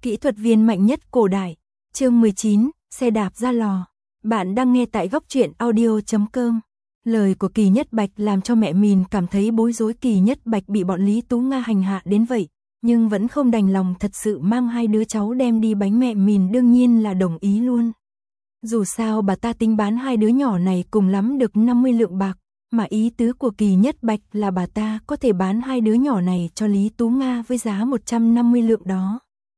Kỹ thuật viên mạnh nhất cổ đại. Chương 19, xe đạp ra lò. Bạn đang nghe tại góc truyện audio.com. Lời của Kỳ Nhất Bạch làm cho mẹ Mìn cảm thấy bối rối. Kỳ Nhất Bạch bị bọn Lý Tú Nga hành hạ đến vậy, nhưng vẫn không đành lòng thật sự mang hai đứa cháu đem đi bánh. Mẹ Mìn đương nhiên là đồng ý luôn. Dù sao bà ta tính bán hai đứa nhỏ này cùng lắm được 50 lượng bạc, mà ý tứ của Kỳ Nhất Bạch là bà ta có thể bán hai đứa nhỏ này cho Lý Tú Nga với giá 150 lượng đó.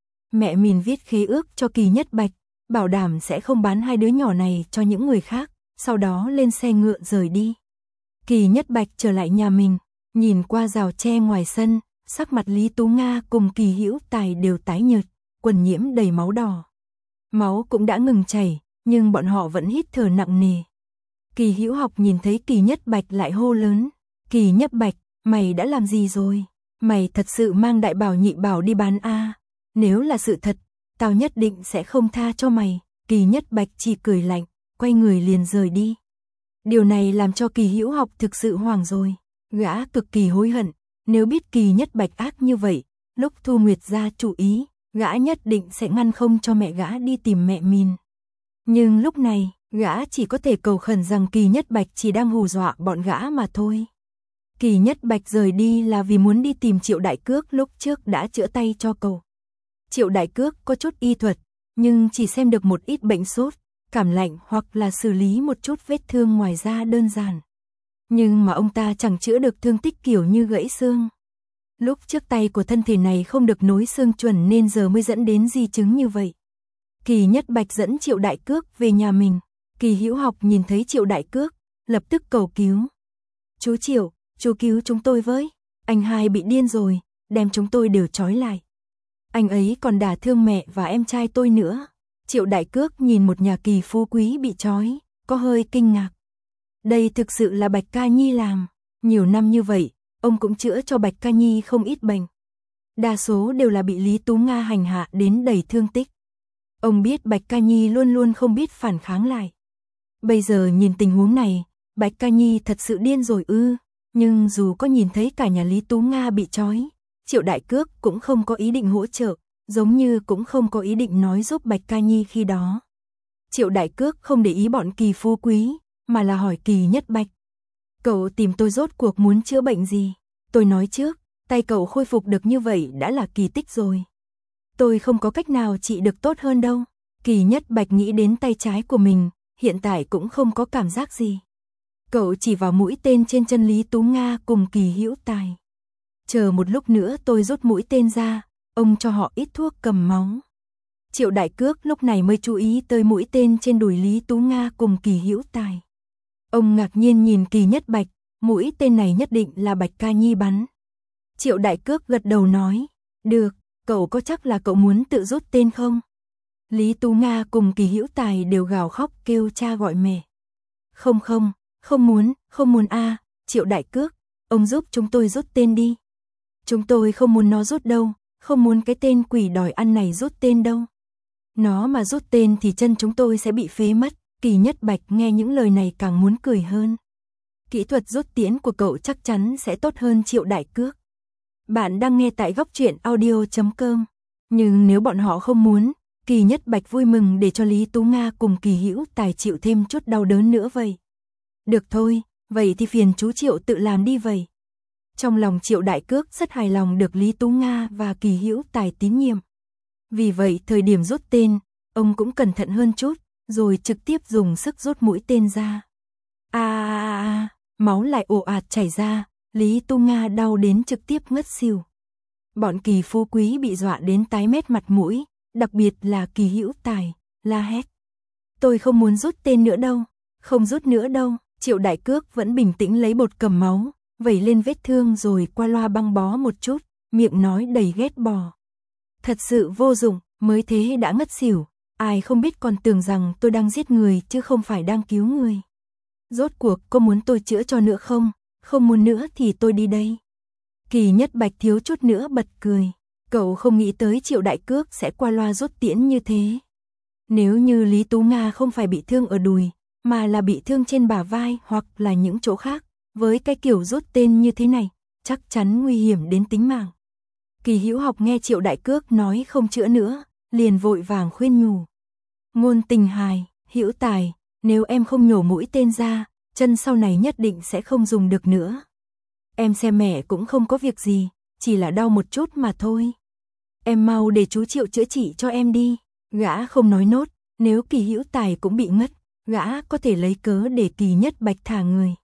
Mẹ Mìn viết khế ước cho Kỳ Nhất Bạch, bảo đảm sẽ không bán hai đứa nhỏ này cho những người khác, sau đó lên xe ngựa rời đi. Kỳ Nhất Bạch trở lại nhà mình, nhìn qua rào tre ngoài sân, sắc mặt Lý Tú Nga cùng Kỳ Hữu Tài đều tái nhợt, quần nhiễm đầy máu đỏ. Máu cũng đã ngừng chảy, nhưng bọn họ vẫn hít thở nặng nề. Kỳ Hữu Học nhìn thấy Kỳ Nhất Bạch lại hô lớn, Kỳ Nhất Bạch, mày đã làm gì rồi? Mày thật sự mang đại bảo nhị bảo đi bán à? Nếu là sự thật, tao nhất định sẽ không tha cho mày. Kỳ Nhất Bạch chỉ cười lạnh, quay người liền rời đi. Điều này làm cho Kỳ Hữu Học thực sự hoảng rồi. Gã cực kỳ hối hận, nếu biết Kỳ Nhất Bạch ác như vậy, lúc Thu Nguyệt ra chủ ý, gã nhất định sẽ ngăn không cho mẹ gã đi tìm mẹ Mìn. Nhưng lúc này, gã chỉ có thể cầu khẩn rằng Kỳ Nhất Bạch chỉ đang hù dọa bọn gã mà thôi. Kỳ Nhất Bạch rời đi là vì muốn đi tìm Triệu Đại Cước lúc trước đã chữa tay cho cậu. Triệu Đại Cước có chút y thuật, nhưng chỉ xem được một ít bệnh sốt, cảm lạnh hoặc là xử lý một chút vết thương ngoài da đơn giản. Nhưng mà ông ta chẳng chữa được thương tích kiểu như gãy xương. Lúc trước tay của thân thể này không được nối xương chuẩn nên giờ mới dẫn đến di chứng như vậy. Kỳ Nhất Bạch dẫn Triệu Đại Cước về nhà mình. Kỳ Hữu Học nhìn thấy Triệu Đại Cước, lập tức cầu cứu. Chú Triệu, chú cứu chúng tôi với. Anh hai bị điên rồi, đem chúng tôi đều trói lại. Anh ấy còn đả thương mẹ và em trai tôi nữa. Triệu Đại Cước nhìn một nhà kỳ phú quý bị trói, có hơi kinh ngạc. Đây thực sự là Bạch Ca Nhi làm. Nhiều năm như vậy, ông cũng chữa cho Bạch Ca Nhi không ít bệnh. Đa số đều là bị Lý Tú Nga hành hạ đến đầy thương tích. Ông biết Bạch Ca Nhi luôn luôn không biết phản kháng lại. Bây giờ nhìn tình huống này, Bạch Ca Nhi thật sự điên rồi ư. Nhưng dù có nhìn thấy cả nhà Lý Tú Nga bị trói, Triệu Đại Cước cũng không có ý định hỗ trợ, giống như cũng không có ý định nói giúp Bạch Ca Nhi khi đó. Triệu Đại Cước không để ý bọn kỳ phú quý, mà là hỏi Kỳ Nhất Bạch. Cậu tìm tôi rốt cuộc muốn chữa bệnh gì? Tôi nói trước, tay cậu khôi phục được như vậy đã là kỳ tích rồi. Tôi không có cách nào trị được tốt hơn đâu. Kỳ Nhất Bạch nghĩ đến tay trái của mình, hiện tại cũng không có cảm giác gì. Cậu chỉ vào mũi tên trên chân Lý Tú Nga cùng Kỳ Hữu Tài. Chờ một lúc nữa tôi rút mũi tên ra, ông cho họ ít thuốc cầm máu. Triệu Đại Cước lúc này mới chú ý tới mũi tên trên đùi Lý Tú Nga cùng Kỳ Hữu Tài. Ông ngạc nhiên nhìn Kỳ Nhất Bạch, mũi tên này nhất định là Bạch Ca Nhi bắn. Triệu Đại Cước gật đầu nói, được, cậu có chắc là cậu muốn tự rút tên không? Lý Tú Nga cùng Kỳ Hữu Tài đều gào khóc kêu cha gọi mẹ. Không muốn a. Triệu Đại Cước, ông giúp chúng tôi rút tên đi. Chúng tôi không muốn nó rút đâu, không muốn cái tên quỷ đòi ăn này rút tên đâu. Nó mà rút tên thì chân chúng tôi sẽ bị phế mất. Kỳ Nhất Bạch nghe những lời này càng muốn cười hơn. Kỹ thuật rút tiễn của cậu chắc chắn sẽ tốt hơn Triệu Đại Cước. Bạn đang nghe tại góc truyện audio.com. Nhưng nếu bọn họ không muốn, Kỳ Nhất Bạch vui mừng để cho Lý Tú Nga cùng Kỳ Hữu Tài chịu thêm chút đau đớn nữa vậy. Được thôi, vậy thì phiền chú Triệu tự làm đi vậy. Trong lòng Triệu Đại Cước rất hài lòng được Lý Tú Nga và Kỳ Hữu Tài tín nhiệm. Vì vậy thời điểm rút tên, ông cũng cẩn thận hơn chút, rồi trực tiếp dùng sức rút mũi tên ra. Máu lại ồ ạt chảy ra, Lý Tú Nga đau đến trực tiếp ngất xỉu. Bọn kỳ phú quý bị dọa đến tái mét mặt mũi, đặc biệt là Kỳ Hữu Tài, la hét. Tôi không muốn rút tên nữa đâu, không rút nữa đâu. Triệu Đại Cước vẫn bình tĩnh lấy bột cầm máu, vẩy lên vết thương rồi qua loa băng bó một chút, miệng nói đầy ghét bỏ. Thật sự vô dụng, mới thế đã ngất xỉu, ai không biết còn tưởng rằng tôi đang giết người chứ không phải đang cứu người. Rốt cuộc có muốn tôi chữa cho nữa không? Không muốn nữa thì tôi đi đây. Kỳ Nhất Bạch thiếu chút nữa bật cười. Cậu không nghĩ tới Triệu Đại Cước sẽ qua loa rút tiễn như thế. Nếu như Lý Tú Nga không phải bị thương ở đùi, mà là bị thương trên bả vai hoặc là những chỗ khác, với cái kiểu rút tên như thế này, chắc chắn nguy hiểm đến tính mạng. Kỳ Hữu Học nghe Triệu Đại Cước nói không chữa nữa, liền vội vàng khuyên nhủ. Ngôn Tình hài, Hữu Tài, nếu em không nhổ mũi tên ra, chân sau này nhất định sẽ không dùng được nữa. Em xem mẹ cũng không có việc gì, chỉ là đau một chút mà thôi. Em mau để chú Triệu chữa trị cho em đi. Gã không nói nốt, nếu Kỳ Hữu Tài cũng bị ngất, gã có thể lấy cớ để Kỳ Nhất Bạch thả người.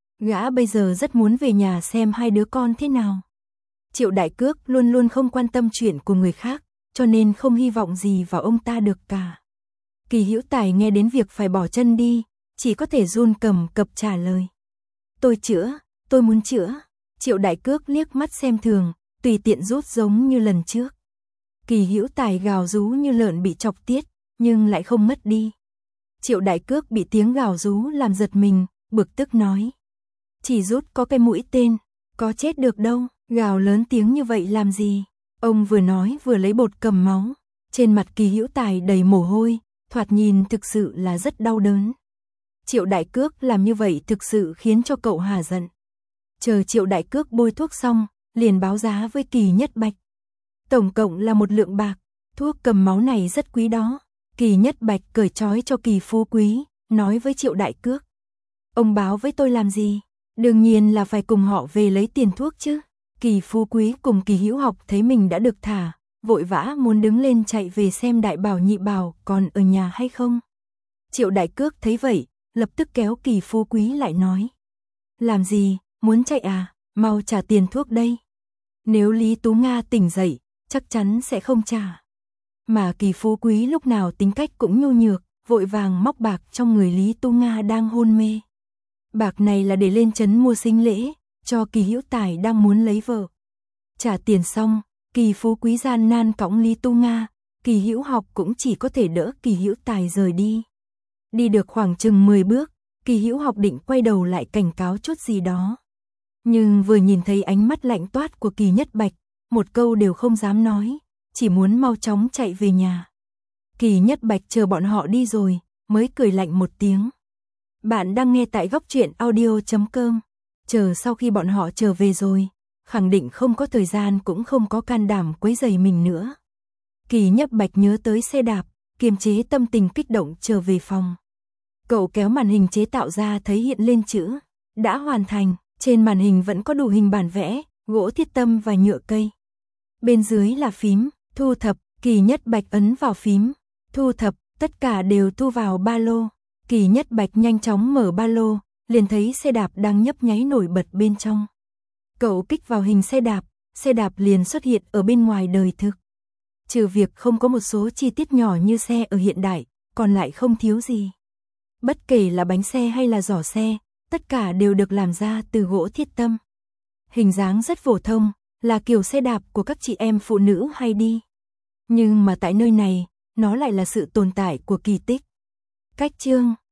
Gã bây giờ rất muốn về nhà xem hai đứa con thế nào. Triệu Đại Cước luôn luôn không quan tâm chuyện của người khác, cho nên không hy vọng gì vào ông ta được cả. Kỳ Hữu Tài nghe đến việc phải bỏ chân đi, chỉ có thể run cầm cập trả lời. Tôi chữa, tôi muốn chữa. Triệu Đại Cước liếc mắt xem thường, tùy tiện rút giống như lần trước. Kỳ Hữu Tài gào rú như lợn bị chọc tiết, nhưng lại không mất đi. Triệu Đại Cước bị tiếng gào rú làm giật mình, bực tức nói. Chỉ rút có cái mũi tên, có chết được đâu, gào lớn tiếng như vậy làm gì? Ông vừa nói vừa lấy bột cầm máu, trên mặt Kỳ Hữu Tài đầy mồ hôi, thoạt nhìn thực sự là rất đau đớn. Triệu Đại Cước làm như vậy thực sự khiến cho cậu hả giận. Chờ Triệu Đại Cước bôi thuốc xong, liền báo giá với Kỳ Nhất Bạch. Tổng cộng là 1 lượng bạc, thuốc cầm máu này rất quý đó. Kỳ Nhất Bạch cởi trói cho Kỳ Phú Quý, nói với Triệu Đại Cước. Ông báo với tôi làm gì? Đương nhiên là phải cùng họ về lấy tiền thuốc chứ. Kỳ Phú Quý cùng Kỳ Hữu Học thấy mình đã được thả, vội vã muốn đứng lên chạy về xem Đại Bảo Nhị Bảo còn ở nhà hay không. Triệu Đại Cước thấy vậy, lập tức kéo Kỳ Phú Quý lại nói. Làm gì, muốn chạy à, mau trả tiền thuốc đây. Nếu Lý Tú Nga tỉnh dậy, chắc chắn sẽ không trả. Mà Kỳ Phú Quý lúc nào tính cách cũng nhu nhược, vội vàng móc bạc trong người Lý Tú Nga đang hôn mê. Bạc này là để lên trấn mua sinh lễ, cho Kỳ Hữu Tài đang muốn lấy vợ. Trả tiền xong, Kỳ Phú Quý gian nan cõng Lý Tú Nga, Kỳ Hữu Học cũng chỉ có thể đỡ Kỳ Hữu Tài rời đi. Đi được khoảng chừng 10 bước, Kỳ Hữu Học định quay đầu lại cảnh cáo chút gì đó. Nhưng vừa nhìn thấy ánh mắt lạnh toát của Kỳ Nhất Bạch, một câu đều không dám nói, chỉ muốn mau chóng chạy về nhà. Kỳ Nhất Bạch chờ bọn họ đi rồi, mới cười lạnh một tiếng. Bạn đang nghe tại Góc Truyện Audio.com. Chờ sau khi bọn họ trở về rồi, khẳng định không có thời gian cũng không có can đảm quấy rầy mình nữa. Kỳ Nhất Bạch nhớ tới xe đạp, kiềm chế tâm tình kích động trở về phòng. Cậu kéo màn hình chế tạo ra thấy hiện lên chữ đã hoàn thành, trên màn hình vẫn có đủ hình bản vẽ, gỗ thiết tâm và nhựa cây. Bên dưới là phím, thu thập, Kỳ Nhất Bạch ấn vào phím, thu thập, tất cả đều thu vào ba lô. Kỳ Nhất Bạch nhanh chóng mở ba lô, liền thấy xe đạp đang nhấp nháy nổi bật bên trong. Cậu kích vào hình xe đạp liền xuất hiện ở bên ngoài đời thực. Trừ việc không có một số chi tiết nhỏ như xe ở hiện đại, còn lại không thiếu gì. Bất kể là bánh xe hay là giỏ xe, tất cả đều được làm ra từ gỗ thiết tâm. Hình dáng rất phổ thông, là kiểu xe đạp của các chị em phụ nữ hay đi. Nhưng mà tại nơi này, nó lại là sự tồn tại của kỳ tích. Cách chương